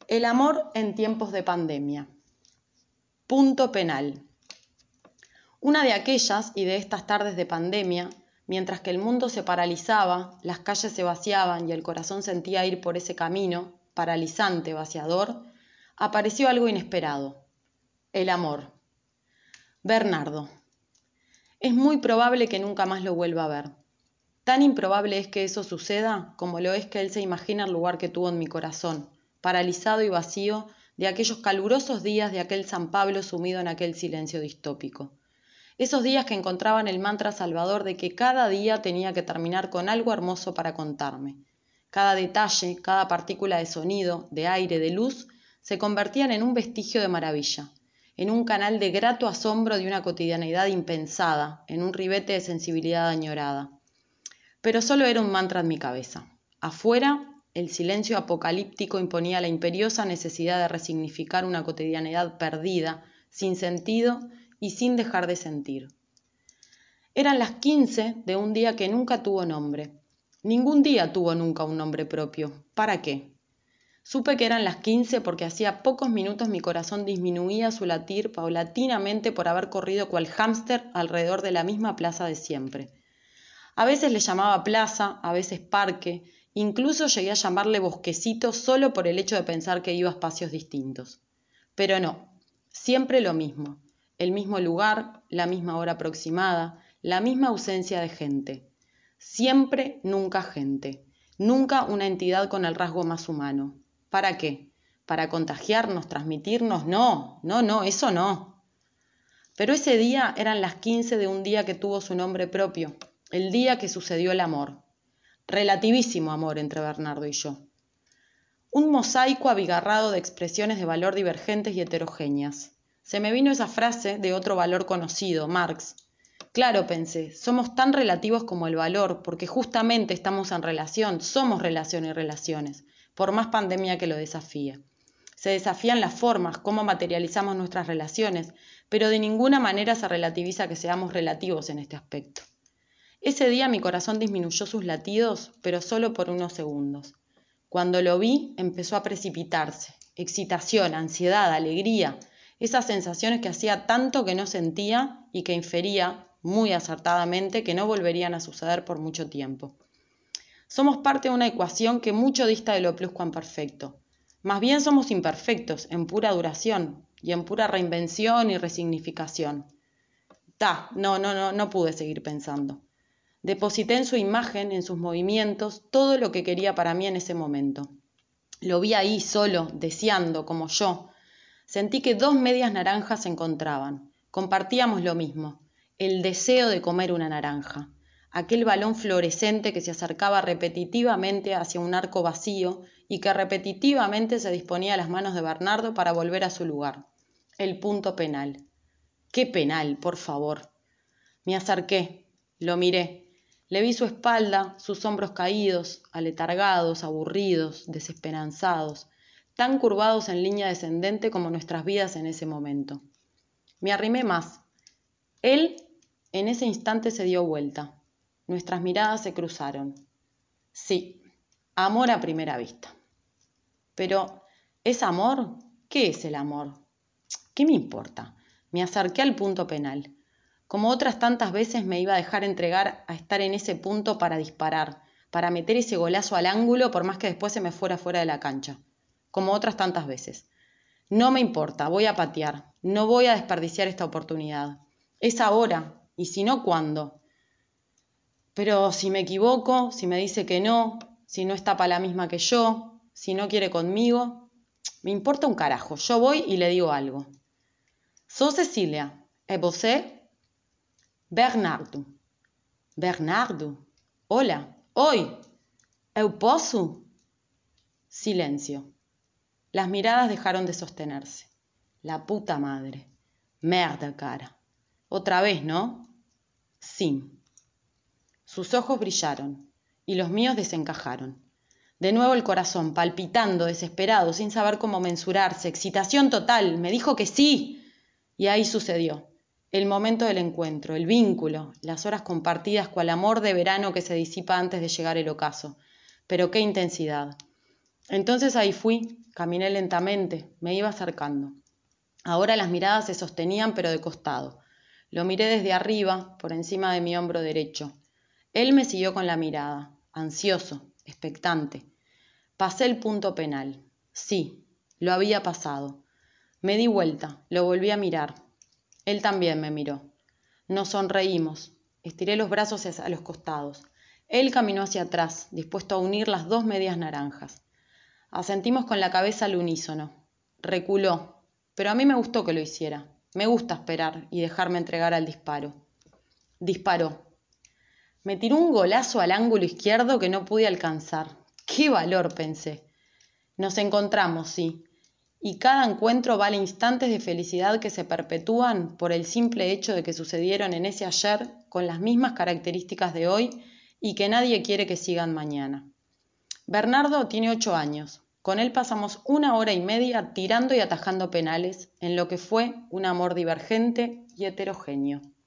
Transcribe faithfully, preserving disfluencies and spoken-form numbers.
El amor en tiempos de pandemia. Punto penal. Una de aquellas y de estas tardes de pandemia, mientras que el mundo se paralizaba, las calles se vaciaban y el corazón sentía ir por ese camino, paralizante, vaciador, apareció algo inesperado. El amor. Bernardo. Es muy probable que nunca más lo vuelva a ver. Tan improbable es que eso suceda como lo es que él se imagina el lugar que tuvo en mi corazón, paralizado y vacío de aquellos calurosos días de aquel San Pablo sumido en aquel silencio distópico. Esos días que encontraban el mantra salvador de que cada día tenía que terminar con algo hermoso para contarme. Cada detalle, cada partícula de sonido, de aire, de luz, se convertían en un vestigio de maravilla, en un canal de grato asombro de una cotidianeidad impensada, en un ribete de sensibilidad añorada. Pero solo era un mantra en mi cabeza. Afuera, el silencio apocalíptico imponía la imperiosa necesidad de resignificar una cotidianidad perdida, sin sentido y sin dejar de sentir. Eran las quince de un día que nunca tuvo nombre. Ningún día tuvo nunca un nombre propio. ¿Para qué? Supe que eran las quince porque hacía pocos minutos mi corazón disminuía su latir paulatinamente por haber corrido cual hámster alrededor de la misma plaza de siempre. A veces le llamaba plaza, a veces parque, incluso llegué a llamarle bosquecito solo por el hecho de pensar que iba a espacios distintos. Pero no, siempre lo mismo, el mismo lugar, la misma hora aproximada, la misma ausencia de gente. Siempre, nunca gente, nunca una entidad con el rasgo más humano. ¿Para qué? ¿Para contagiarnos, transmitirnos? No, no, no, eso no. Pero ese día eran las quince de un día que tuvo su nombre propio, el día que sucedió el amor. Relativísimo amor entre Bernardo y yo. Un mosaico abigarrado de expresiones de valor divergentes y heterogéneas. Se me vino esa frase de otro valor conocido, Marx. Claro, pensé, somos tan relativos como el valor, porque justamente estamos en relación, somos relación y relaciones, por más pandemia que lo desafíe. Se desafían las formas, cómo materializamos nuestras relaciones, pero de ninguna manera se relativiza que seamos relativos en este aspecto. Ese día mi corazón disminuyó sus latidos, pero solo por unos segundos. Cuando lo vi, empezó a precipitarse. Excitación, ansiedad, alegría, esas sensaciones que hacía tanto que no sentía y que infería, muy acertadamente, que no volverían a suceder por mucho tiempo. Somos parte de una ecuación que mucho dista de lo pluscuamperfecto. Más bien somos imperfectos, en pura duración, y en pura reinvención y resignificación. Ta, no, no, no, no pude seguir pensando. Deposité en su imagen, en sus movimientos, todo lo que quería para mí en ese momento. Lo vi ahí solo, deseando, como yo. Sentí que dos medias naranjas se encontraban. Compartíamos lo mismo, el deseo de comer una naranja. Aquel balón fluorescente que se acercaba repetitivamente hacia un arco vacío y que repetitivamente se disponía a las manos de Bernardo para volver a su lugar. El punto penal. ¡Qué penal, por favor! Me acerqué, lo miré. Le vi su espalda, sus hombros caídos, aletargados, aburridos, desesperanzados, tan curvados en línea descendente como nuestras vidas en ese momento. Me arrimé más. Él en ese instante se dio vuelta. Nuestras miradas se cruzaron. Sí, amor a primera vista. Pero, ¿es amor? ¿Qué es el amor? ¿Qué me importa? Me acerqué al punto penal. Como otras tantas veces me iba a dejar entregar a estar en ese punto para disparar, para meter ese golazo al ángulo por más que después se me fuera fuera de la cancha. Como otras tantas veces. No me importa, voy a patear, no voy a desperdiciar esta oportunidad. Es ahora, y si no, ¿cuándo? Pero si me equivoco, si me dice que no, si no está para la misma que yo, si no quiere conmigo, me importa un carajo, yo voy y le digo algo. Sou Cecília, ¿é você? Bernardo. Bernardo? Hola. Oi. ¿Eu posso? Silencio. Las miradas dejaron de sostenerse. La puta madre. Merda, cara. Otra vez, ¿no? Sí. Sus ojos brillaron y los míos desencajaron. De nuevo el corazón, palpitando, desesperado, sin saber cómo mensurarse. Excitación total. Me dijo que sí. Y ahí sucedió. El momento del encuentro, el vínculo, las horas compartidas cual amor de verano que se disipa antes de llegar el ocaso. Pero qué intensidad. Entonces ahí fui, Caminé lentamente, me iba acercando. Ahora las miradas se sostenían pero de costado. Lo miré desde arriba, por encima de mi hombro derecho. Él me siguió con la mirada, ansioso, expectante. Pasé el punto penal. Sí, lo había pasado. Me di vuelta, lo volví a mirar. Él también me miró. Nos sonreímos. Estiré los brazos hacia los costados. Él caminó hacia atrás, dispuesto a unir las dos medias naranjas. Asentimos con la cabeza al unísono. Reculó, pero a mí me gustó que lo hiciera. Me gusta esperar y dejarme entregar al disparo. Disparó. Me tiró un golazo al ángulo izquierdo que no pude alcanzar. ¡Qué valor!, pensé. Nos encontramos, sí, y cada encuentro vale instantes de felicidad que se perpetúan por el simple hecho de que sucedieron en ese ayer con las mismas características de hoy y que nadie quiere que sigan mañana. Bernardo tiene ocho años. Con él pasamos una hora y media tirando y atajando penales en lo que fue un amor divergente y heterogéneo.